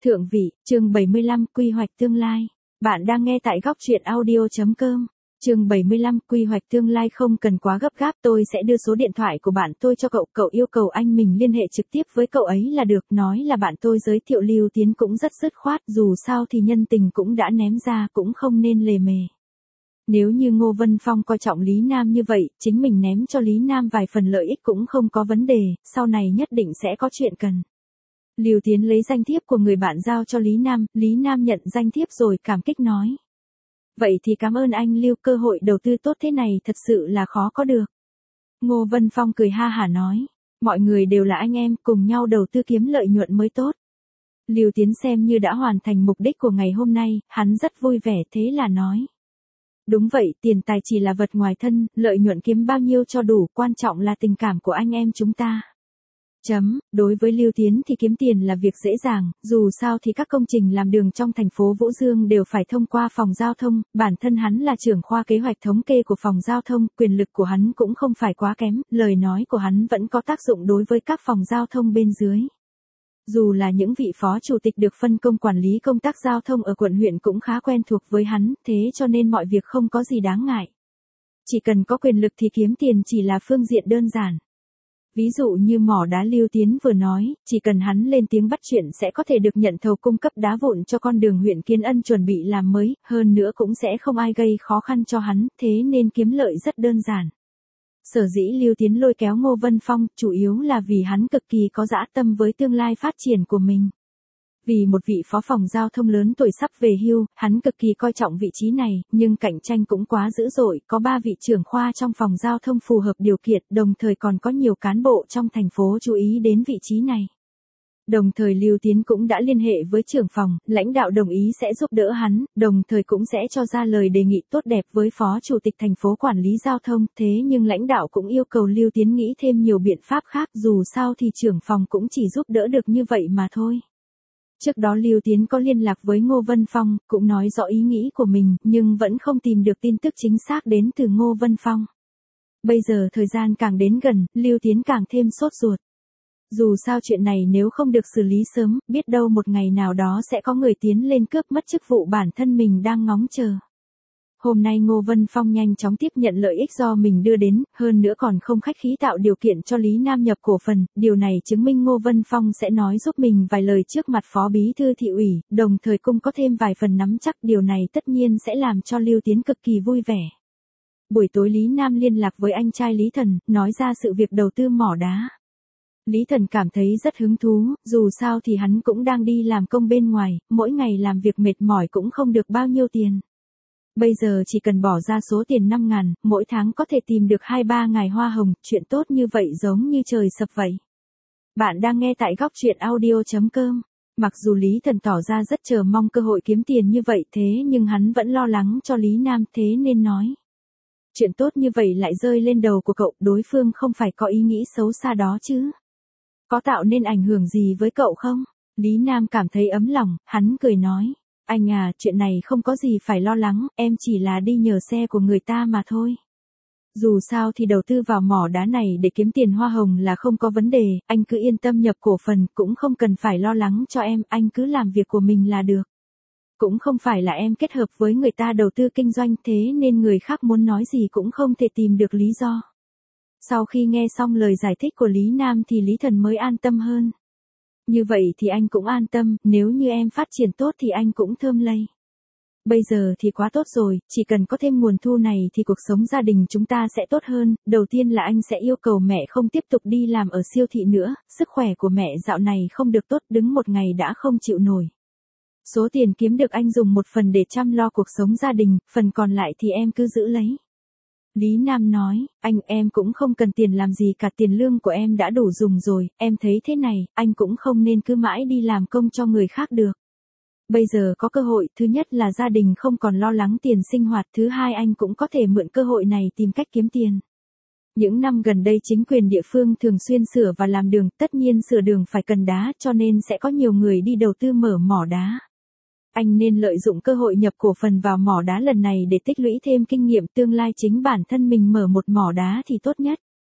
Thượng vị, chương 75, quy hoạch tương lai. Bạn đang nghe tại góc truyện audio.com. Chương 75, quy hoạch tương lai không cần quá gấp gáp, tôi sẽ đưa số điện thoại của bạn tôi cho cậu, cậu yêu cầu anh mình liên hệ trực tiếp với cậu ấy là được, nói là bạn tôi giới thiệu Lưu Tiến cũng rất dứt khoát, dù sao thì nhân tình cũng đã ném ra, cũng không nên lề mề. Nếu như Ngô Vân Phong coi trọng Lý Nam như vậy, chính mình ném cho Lý Nam vài phần lợi ích cũng không có vấn đề, sau này nhất định sẽ có chuyện cần. Lưu Tiến lấy danh thiếp của người bạn giao cho Lý Nam nhận danh thiếp rồi cảm kích nói. Vậy thì cảm ơn anh Lưu, cơ hội đầu tư tốt thế này thật sự là khó có được. Ngô Vân Phong cười ha hả nói, mọi người đều là anh em, cùng nhau đầu tư kiếm lợi nhuận mới tốt. Lưu Tiến xem như đã hoàn thành mục đích của ngày hôm nay, hắn rất vui vẻ thế là nói. Đúng vậy, tiền tài chỉ là vật ngoài thân, lợi nhuận kiếm bao nhiêu cho đủ, quan trọng là tình cảm của anh em chúng ta. Đối với Lưu Tiến thì kiếm tiền là việc dễ dàng, dù sao thì các công trình làm đường trong thành phố Vũ Dương đều phải thông qua phòng giao thông, bản thân hắn là trưởng khoa kế hoạch thống kê của phòng giao thông, quyền lực của hắn cũng không phải quá kém, lời nói của hắn vẫn có tác dụng đối với các phòng giao thông bên dưới. Dù là những vị phó chủ tịch được phân công quản lý công tác giao thông ở quận huyện cũng khá quen thuộc với hắn, thế cho nên mọi việc không có gì đáng ngại. Chỉ cần có quyền lực thì kiếm tiền chỉ là phương diện đơn giản. Ví dụ như mỏ đá Lưu Tiến vừa nói, chỉ cần hắn lên tiếng bắt chuyện sẽ có thể được nhận thầu cung cấp đá vụn cho con đường huyện Kiến Ân chuẩn bị làm mới, hơn nữa cũng sẽ không ai gây khó khăn cho hắn, thế nên kiếm lợi rất đơn giản. Sở dĩ Lưu Tiến lôi kéo Ngô Vân Phong, chủ yếu là vì hắn cực kỳ có dã tâm với tương lai phát triển của mình. Vì một vị phó phòng giao thông lớn tuổi sắp về hưu, hắn cực kỳ coi trọng vị trí này, nhưng cạnh tranh cũng quá dữ dội, có 3 vị trưởng khoa trong phòng giao thông phù hợp điều kiện, đồng thời còn có nhiều cán bộ trong thành phố chú ý đến vị trí này. Đồng thời Lưu Tiến cũng đã liên hệ với trưởng phòng, lãnh đạo đồng ý sẽ giúp đỡ hắn, đồng thời cũng sẽ cho ra lời đề nghị tốt đẹp với phó chủ tịch thành phố quản lý giao thông, thế nhưng lãnh đạo cũng yêu cầu Lưu Tiến nghĩ thêm nhiều biện pháp khác, dù sao thì trưởng phòng cũng chỉ giúp đỡ được như vậy mà thôi. Trước đó Lưu Tiến có liên lạc với Ngô Vân Phong, cũng nói rõ ý nghĩ của mình, nhưng vẫn không tìm được tin tức chính xác đến từ Ngô Vân Phong. Bây giờ thời gian càng đến gần, Lưu Tiến càng thêm sốt ruột. Dù sao chuyện này nếu không được xử lý sớm, biết đâu một ngày nào đó sẽ có người tiến lên cướp mất chức vụ bản thân mình đang ngóng chờ. Hôm nay Ngô Vân Phong nhanh chóng tiếp nhận lợi ích do mình đưa đến, hơn nữa còn không khách khí tạo điều kiện cho Lý Nam nhập cổ phần, điều này chứng minh Ngô Vân Phong sẽ nói giúp mình vài lời trước mặt phó bí thư thị ủy, đồng thời cũng có thêm vài phần nắm chắc, điều này tất nhiên sẽ làm cho Lưu Tiến cực kỳ vui vẻ. Buổi tối Lý Nam liên lạc với anh trai Lý Thần, nói ra sự việc đầu tư mỏ đá. Lý Thần cảm thấy rất hứng thú, dù sao thì hắn cũng đang đi làm công bên ngoài, mỗi ngày làm việc mệt mỏi cũng không được bao nhiêu tiền. Bây giờ chỉ cần bỏ ra số tiền 5.000, mỗi tháng có thể tìm được 2-3 ngày hoa hồng, chuyện tốt như vậy giống như trời sập vậy. Bạn đang nghe tại góc truyện audio.com. Mặc dù Lý Thần tỏ ra rất chờ mong cơ hội kiếm tiền như vậy thế nhưng hắn vẫn lo lắng cho Lý Nam thế nên nói. Chuyện tốt như vậy lại rơi lên đầu của cậu, đối phương không phải có ý nghĩ xấu xa đó chứ. Có tạo nên ảnh hưởng gì với cậu không? Lý Nam cảm thấy ấm lòng, hắn cười nói. Anh à, chuyện này không có gì phải lo lắng, em chỉ là đi nhờ xe của người ta mà thôi. Dù sao thì đầu tư vào mỏ đá này để kiếm tiền hoa hồng là không có vấn đề, anh cứ yên tâm nhập cổ phần, cũng không cần phải lo lắng cho em, anh cứ làm việc của mình là được. Cũng không phải là em kết hợp với người ta đầu tư kinh doanh thế nên người khác muốn nói gì cũng không thể tìm được lý do. Sau khi nghe xong lời giải thích của Lý Nam thì Lý Thần mới an tâm hơn. Như vậy thì anh cũng an tâm, nếu như em phát triển tốt thì anh cũng thơm lây. Bây giờ thì quá tốt rồi, chỉ cần có thêm nguồn thu này thì cuộc sống gia đình chúng ta sẽ tốt hơn, đầu tiên là anh sẽ yêu cầu mẹ không tiếp tục đi làm ở siêu thị nữa, sức khỏe của mẹ dạo này không được tốt, đứng một ngày đã không chịu nổi. Số tiền kiếm được anh dùng một phần để chăm lo cuộc sống gia đình, phần còn lại thì em cứ giữ lấy. Lý Nam nói, em cũng không cần tiền làm gì cả, tiền lương của em đã đủ dùng rồi, em thấy thế này, anh cũng không nên cứ mãi đi làm công cho người khác được. Bây giờ có cơ hội, thứ nhất là gia đình không còn lo lắng tiền sinh hoạt, thứ hai anh cũng có thể mượn cơ hội này tìm cách kiếm tiền. Những năm gần đây chính quyền địa phương thường xuyên sửa và làm đường, tất nhiên sửa đường phải cần đá cho nên sẽ có nhiều người đi đầu tư mở mỏ đá. Anh nên lợi dụng cơ hội nhập cổ phần vào mỏ đá lần này để tích lũy thêm kinh nghiệm, tương lai chính bản thân mình mở một mỏ đá thì tốt nhất.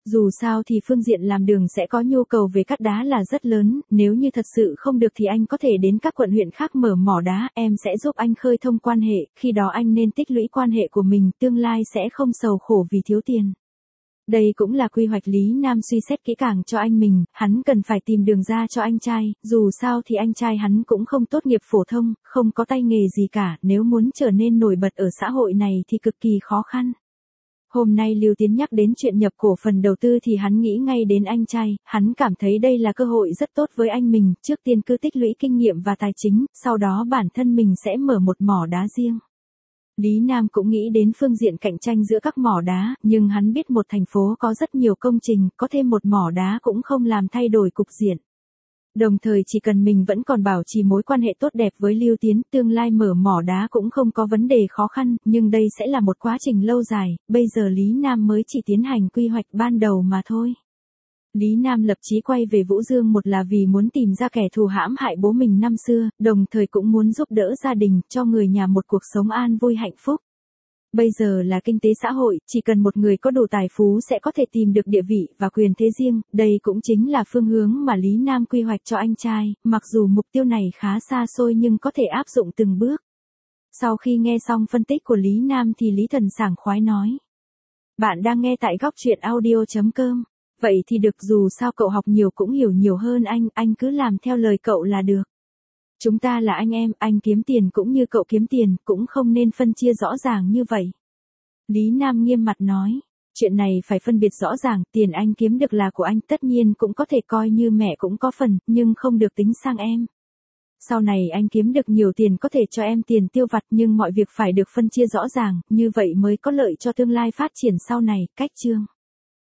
Dù sao thì phương diện làm đường sẽ có nhu cầu về cát đá là rất lớn, nếu như thật sự không được thì anh có thể đến các quận huyện khác mở mỏ đá, em sẽ giúp anh khơi thông quan hệ, khi đó anh nên tích lũy quan hệ của mình, tương lai sẽ không sầu khổ vì thiếu tiền. Đây cũng là quy hoạch Lý Nam suy xét kỹ càng cho anh mình, hắn cần phải tìm đường ra cho anh trai, dù sao thì anh trai hắn cũng không tốt nghiệp phổ thông, không có tay nghề gì cả, nếu muốn trở nên nổi bật ở xã hội này thì cực kỳ khó khăn. Hôm nay Lưu Tiến nhắc đến chuyện nhập cổ phần đầu tư thì hắn nghĩ ngay đến anh trai, hắn cảm thấy đây là cơ hội rất tốt với anh mình, trước tiên cứ tích lũy kinh nghiệm và tài chính, sau đó bản thân mình sẽ mở một mỏ đá riêng. Lý Nam cũng nghĩ đến phương diện cạnh tranh giữa các mỏ đá, nhưng hắn biết một thành phố có rất nhiều công trình, có thêm một mỏ đá cũng không làm thay đổi cục diện. Đồng thời chỉ cần mình vẫn còn bảo trì mối quan hệ tốt đẹp với Lưu Tiến, tương lai mở mỏ đá cũng không có vấn đề khó khăn, nhưng đây sẽ là một quá trình lâu dài, bây giờ Lý Nam mới chỉ tiến hành quy hoạch ban đầu mà thôi. Lý Nam lập chí quay về Vũ Dương, một là vì muốn tìm ra kẻ thù hãm hại bố mình năm xưa, đồng thời cũng muốn giúp đỡ gia đình, cho người nhà một cuộc sống an vui hạnh phúc. Bây giờ là kinh tế xã hội, chỉ cần một người có đủ tài phú sẽ có thể tìm được địa vị và quyền thế riêng, đây cũng chính là phương hướng mà Lý Nam quy hoạch cho anh trai, mặc dù mục tiêu này khá xa xôi nhưng có thể áp dụng từng bước. Sau khi nghe xong phân tích của Lý Nam thì Lý Thần sảng khoái nói. Bạn đang nghe tại góc truyện audio.com. Vậy thì được, dù sao cậu học nhiều cũng hiểu nhiều hơn anh cứ làm theo lời cậu là được. Chúng ta là anh em, anh kiếm tiền cũng như cậu kiếm tiền, cũng không nên phân chia rõ ràng như vậy. Lý Nam nghiêm mặt nói, chuyện này phải phân biệt rõ ràng, tiền anh kiếm được là của anh, tất nhiên cũng có thể coi như mẹ cũng có phần, nhưng không được tính sang em. Sau này anh kiếm được nhiều tiền có thể cho em tiền tiêu vặt, nhưng mọi việc phải được phân chia rõ ràng, như vậy mới có lợi cho tương lai phát triển sau này, cách chương.